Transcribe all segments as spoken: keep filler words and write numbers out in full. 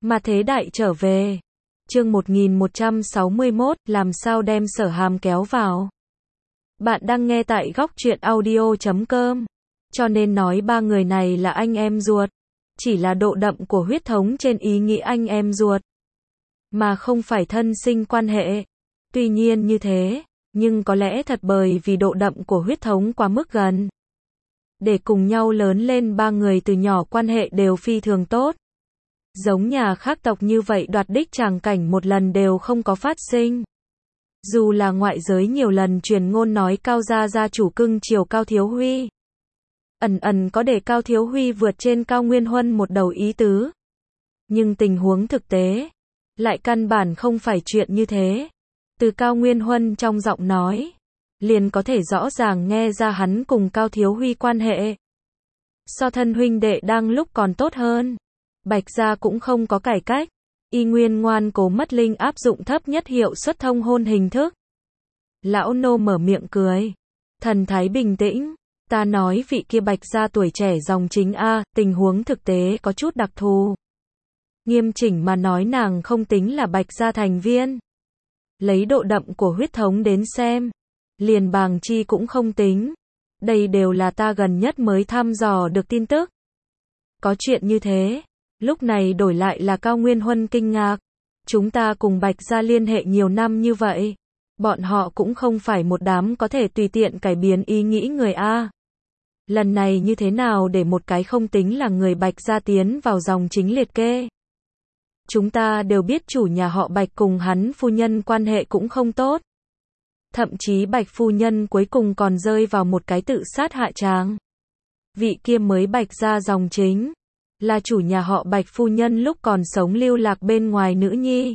Mà thế đại trở về. Chương một nghìn một trăm sáu mươi mốt, làm sao đem Sở Hàm kéo vào. Bạn đang nghe tại góc truyện audio chấm com. Cho nên nói ba người này là anh em ruột. Chỉ là độ đậm của huyết thống trên ý nghĩa anh em ruột. Mà không phải thân sinh quan hệ. Tuy nhiên như thế, nhưng có lẽ thật bởi vì độ đậm của huyết thống quá mức gần. Để cùng nhau lớn lên ba người từ nhỏ quan hệ đều phi thường tốt. Giống nhà khác tộc như vậy đoạt đích tràng cảnh một lần đều không có phát sinh. Dù là ngoại giới nhiều lần truyền ngôn nói Cao gia gia chủ cưng chiều Cao Thiếu Huy. Ẩn ẩn có để Cao Thiếu Huy vượt trên Cao Nguyên Huân một đầu ý tứ. Nhưng tình huống thực tế, lại căn bản không phải chuyện như thế. Từ Cao Nguyên Huân trong giọng nói, liền có thể rõ ràng nghe ra hắn cùng Cao Thiếu Huy quan hệ. So thân huynh đệ đang lúc còn tốt hơn. Bạch gia cũng không có cải cách, y nguyên ngoan cố mất linh áp dụng thấp nhất hiệu suất thông hôn hình thức. Lão nô mở miệng cười, thần thái bình tĩnh, ta nói vị kia Bạch gia tuổi trẻ dòng chính a, tình huống thực tế có chút đặc thù. Nghiêm chỉnh mà nói nàng không tính là Bạch gia thành viên. Lấy độ đậm của huyết thống đến xem, liền Bàng Chi cũng không tính. Đây đều là ta gần nhất mới thăm dò được tin tức. Có chuyện như thế. Lúc này đổi lại là Cao Nguyên Huân kinh ngạc. Chúng ta cùng Bạch gia liên hệ nhiều năm như vậy. Bọn họ cũng không phải một đám có thể tùy tiện cải biến ý nghĩ người A. Lần này như thế nào để một cái không tính là người Bạch gia tiến vào dòng chính liệt kê. Chúng ta đều biết chủ nhà họ Bạch cùng hắn phu nhân quan hệ cũng không tốt. Thậm chí Bạch phu nhân cuối cùng còn rơi vào một cái tự sát hạ tràng. Vị kia mới Bạch gia dòng chính. Là chủ nhà họ Bạch phu nhân lúc còn sống lưu lạc bên ngoài nữ nhi.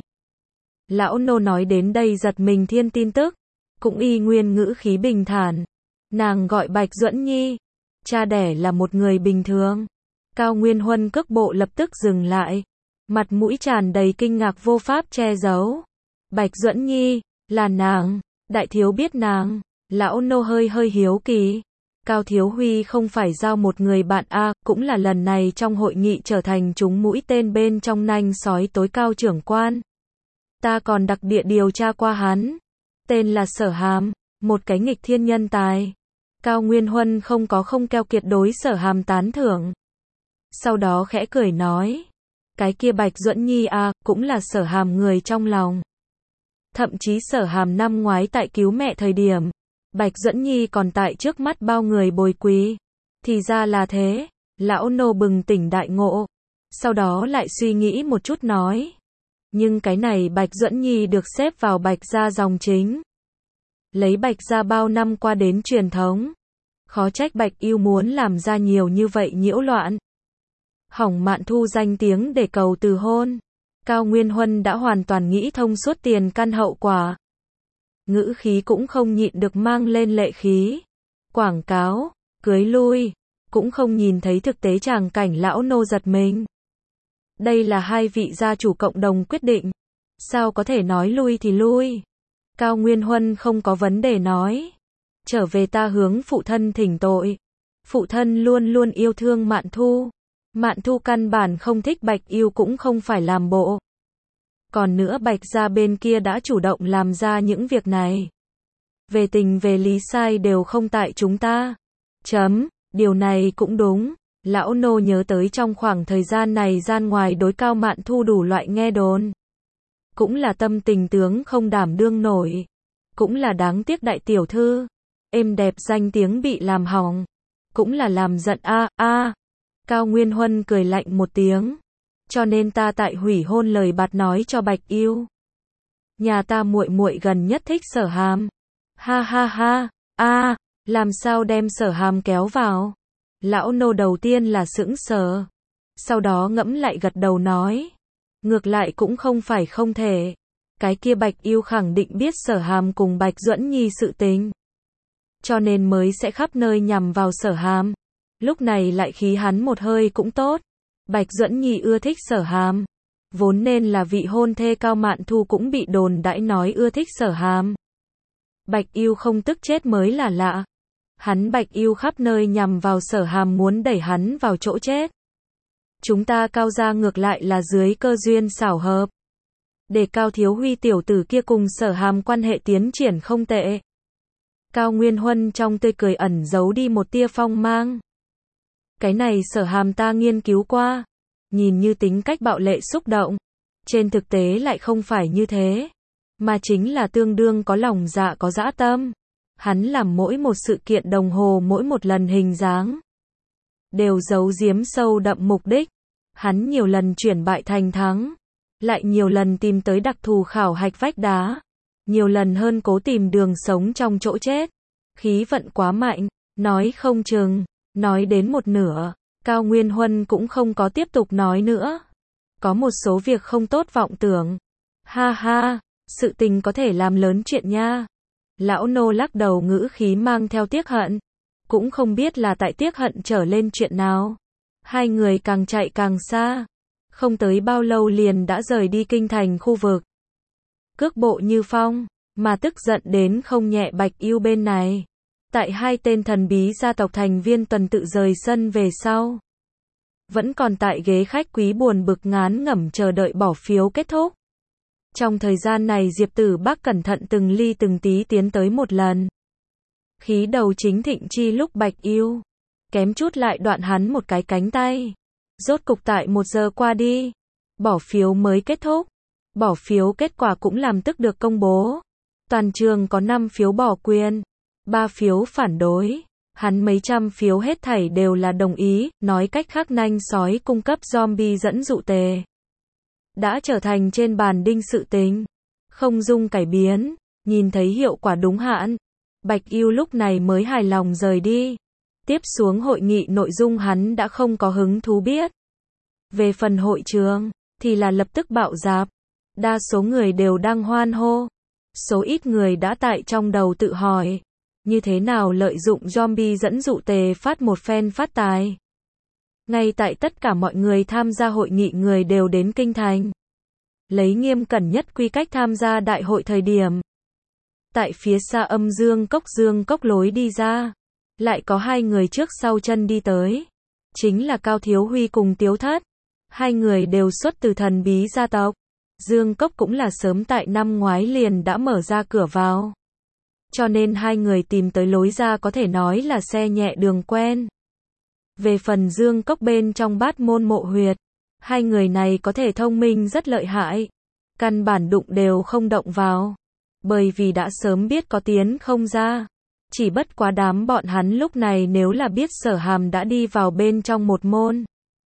Lão nô nói đến đây giật mình thiên tin tức. Cũng y nguyên ngữ khí bình thản. Nàng gọi Bạch Duẫn Nhi. Cha đẻ là một người bình thường. Cao Nguyên Huân cước bộ lập tức dừng lại. Mặt mũi tràn đầy kinh ngạc vô pháp che giấu. Bạch Duẫn Nhi, là nàng. Đại thiếu biết nàng. Lão nô hơi hơi hiếu kỳ. Cao Thiếu Huy không phải giao một người bạn A, cũng là lần này trong hội nghị trở thành chúng mũi tên bên trong nanh sói tối cao trưởng quan. Ta còn đặc địa điều tra qua hắn. Tên là Sở Hàm, một cái nghịch thiên nhân tài. Cao Nguyên Huân không có không keo kiệt đối Sở Hàm tán thưởng. Sau đó khẽ cười nói. Cái kia Bạch Duẫn Nhi A, cũng là Sở Hàm người trong lòng. Thậm chí Sở Hàm năm ngoái tại cứu mẹ thời điểm. Bạch Duẫn Nhi còn tại trước mắt bao người bồi quý. Thì ra là thế, lão nô bừng tỉnh đại ngộ. Sau đó lại suy nghĩ một chút nói. Nhưng cái này Bạch Duẫn Nhi được xếp vào Bạch gia dòng chính. Lấy Bạch gia bao năm qua đến truyền thống. Khó trách Bạch yêu muốn làm ra nhiều như vậy nhiễu loạn. Hỏng Mạn Thu danh tiếng để cầu từ hôn. Cao Nguyên Huân đã hoàn toàn nghĩ thông suốt tiền căn hậu quả. Ngữ khí cũng không nhịn được mang lên lệ khí. Quảng cáo, cưới lui, cũng không nhìn thấy thực tế tràng cảnh lão nô giật mình. Đây là hai vị gia chủ cộng đồng quyết định. Sao có thể nói lui thì lui. Cao Nguyên Huân không có vấn đề nói. Trở về ta hướng phụ thân thỉnh tội. Phụ thân luôn luôn yêu thương Mạn Thu. Mạn Thu căn bản không thích Bạch yêu cũng không phải làm bộ. Còn nữa Bạch gia bên kia đã chủ động làm ra những việc này. Về tình về lý sai đều không tại chúng ta. Chấm, điều này cũng đúng. Lão nô nhớ tới trong khoảng thời gian này gian ngoài đối Cao Mạn Thu đủ loại nghe đồn. Cũng là tâm tình tướng không đảm đương nổi. Cũng là đáng tiếc đại tiểu thư. Êm đẹp danh tiếng bị làm hỏng. Cũng là làm giận a a. Cao Nguyên Huân cười lạnh một tiếng. Cho nên ta tại hủy hôn lời bạt nói cho Bạch yêu. Nhà ta muội muội gần nhất thích Sở Hàm. Ha ha ha, a, làm sao đem Sở Hàm kéo vào? Lão nô đầu tiên là sững sờ. Sau đó ngẫm lại gật đầu nói. Ngược lại cũng không phải không thể. Cái kia Bạch yêu khẳng định biết Sở Hàm cùng Bạch Duẫn Nhi sự tình. Cho nên mới sẽ khắp nơi nhằm vào Sở Hàm. Lúc này lại khí hắn một hơi cũng tốt. Bạch Duẫn Nhi ưa thích Sở Hàm. Vốn nên là vị hôn thê Cao Mạn Thu cũng bị đồn đãi nói ưa thích Sở Hàm. Bạch yêu không tức chết mới là lạ. Hắn Bạch yêu khắp nơi nhằm vào Sở Hàm muốn đẩy hắn vào chỗ chết. Chúng ta Cao gia ngược lại là dưới cơ duyên xảo hợp. Để Cao Thiếu Huy tiểu tử kia cùng Sở Hàm quan hệ tiến triển không tệ. Cao Nguyên Huân trong tươi cười ẩn giấu đi một tia phong mang. Cái này Sở Hàm ta nghiên cứu qua. Nhìn như tính cách bạo lệ xúc động. Trên thực tế lại không phải như thế. Mà chính là tương đương có lòng dạ có dã tâm. Hắn làm mỗi một sự kiện đồng hồ mỗi một lần hình dáng. Đều giấu giếm sâu đậm mục đích. Hắn nhiều lần chuyển bại thành thắng. Lại nhiều lần tìm tới đặc thù khảo hạch vách đá. Nhiều lần hơn cố tìm đường sống trong chỗ chết. Khí vận quá mạnh, nói không chừng, nói đến một nửa, Cao Nguyên Huân cũng không có tiếp tục nói nữa. Có một số việc không tốt vọng tưởng. Ha ha, sự tình có thể làm lớn chuyện nha. Lão nô lắc đầu ngữ khí mang theo tiếc hận. Cũng không biết là tại tiếc hận trở lên chuyện nào. Hai người càng chạy càng xa. Không tới bao lâu liền đã rời đi kinh thành khu vực. Cước bộ như phong, mà tức giận đến không nhẹ Bạch Yêu bên này. Tại hai tên thần bí gia tộc thành viên tuần tự rời sân về sau. Vẫn còn tại ghế khách quý buồn bực ngán ngẩm chờ đợi bỏ phiếu kết thúc. Trong thời gian này Diệp Tử Bắc cẩn thận từng ly từng tí tiến tới một lần. Khí đầu chính thịnh chi lúc Bạch Yêu. Kém chút lại đoạn hắn một cái cánh tay. Rốt cục tại một giờ qua đi. Bỏ phiếu mới kết thúc. Bỏ phiếu kết quả cũng làm tức được công bố. Toàn trường có năm phiếu bỏ quyền. ba phiếu phản đối. Hắn mấy trăm phiếu hết thảy đều là đồng ý. Nói cách khác nanh sói cung cấp zombie dẫn dụ tề. Đã trở thành trên bàn đinh sự tình. Không dung cải biến. Nhìn thấy hiệu quả đúng hạn. Bạch Yêu lúc này mới hài lòng rời đi. Tiếp xuống hội nghị nội dung hắn đã không có hứng thú biết. Về phần hội trường, thì là lập tức bạo dạp. Đa số người đều đang hoan hô. Số ít người đã tại trong đầu tự hỏi. Như thế nào lợi dụng zombie dẫn dụ tề phát một phen phát tài. Ngay tại tất cả mọi người tham gia hội nghị người đều đến kinh thành. Lấy nghiêm cẩn nhất quy cách tham gia đại hội thời điểm. Tại phía xa âm dương cốc dương cốc lối đi ra. Lại có hai người trước sau chân đi tới. Chính là Cao Thiếu Huy cùng Tiếu Thất. Hai người đều xuất từ thần bí gia tộc. Dương Cốc cũng là sớm tại năm ngoái liền đã mở ra cửa vào. Cho nên hai người tìm tới lối ra có thể nói là xe nhẹ đường quen. Về phần Dương Cốc bên trong bát môn mộ huyệt. Hai người này có thể thông minh rất lợi hại. Căn bản đụng đều không động vào. Bởi vì đã sớm biết có tiến không ra. Chỉ bất quá đám bọn hắn lúc này nếu là biết Sở Hàm đã đi vào bên trong một môn.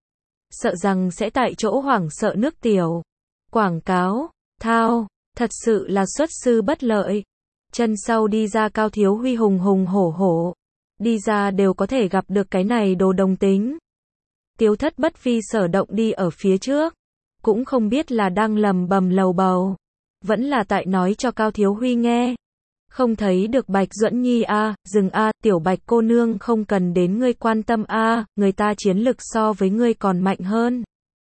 Sợ rằng sẽ tại chỗ hoảng sợ nước tiểu. Quảng cáo, thao, thật sự là xuất sư bất lợi. Chân sau đi ra Cao Thiếu Huy hùng hùng hổ hổ. Đi ra đều có thể gặp được cái này đồ đồng tính. Tiếu Thất bất vi sở động đi ở phía trước. Cũng không biết là đang lầm bầm lầu bầu. Vẫn là tại nói cho Cao Thiếu Huy nghe. Không thấy được Bạch Duẫn Nhi a, à, dừng a, à, tiểu Bạch cô nương không cần đến ngươi quan tâm a, à, người ta chiến lực so với ngươi còn mạnh hơn.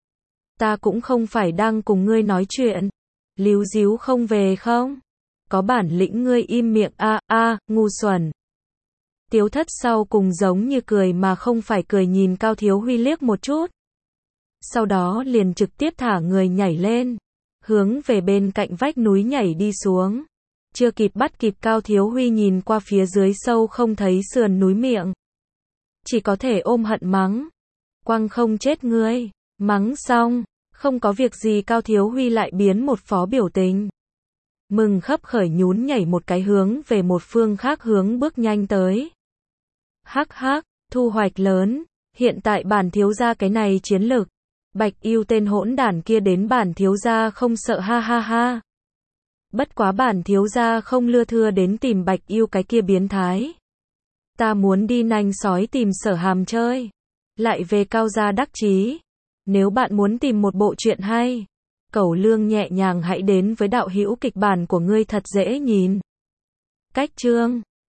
Ta cũng không phải đang cùng ngươi nói chuyện. Líu díu không về không? Có bản lĩnh ngươi im miệng a, a, à, ngu xuẩn. Tiếu Thất sau cùng giống như cười mà không phải cười nhìn Cao Thiếu Huy liếc một chút. Sau đó liền trực tiếp thả người nhảy lên, hướng về bên cạnh vách núi nhảy đi xuống. Chưa kịp bắt kịp Cao Thiếu Huy nhìn qua phía dưới sâu không thấy sườn núi miệng. Chỉ có thể ôm hận mắng. Quăng không chết ngươi. Mắng xong, không có việc gì Cao Thiếu Huy lại biến một phó biểu tình. Mừng khấp khởi nhún nhảy một cái hướng về một phương khác hướng bước nhanh tới. Hắc hắc, thu hoạch lớn. Hiện tại bản thiếu gia cái này chiến lực. Bạch Yêu tên hỗn đản kia đến bản thiếu gia không sợ ha ha ha. Bất quá bản thiếu gia không lưa thưa đến tìm Bạch Yêu cái kia biến thái. Ta muốn đi nanh sói tìm Sở Hàm chơi. Lại về Cao gia đắc chí. Nếu bạn muốn tìm một bộ truyện hay, cẩu lương nhẹ nhàng hãy đến với đạo hữu kịch bản của ngươi thật dễ nhìn. Cách chương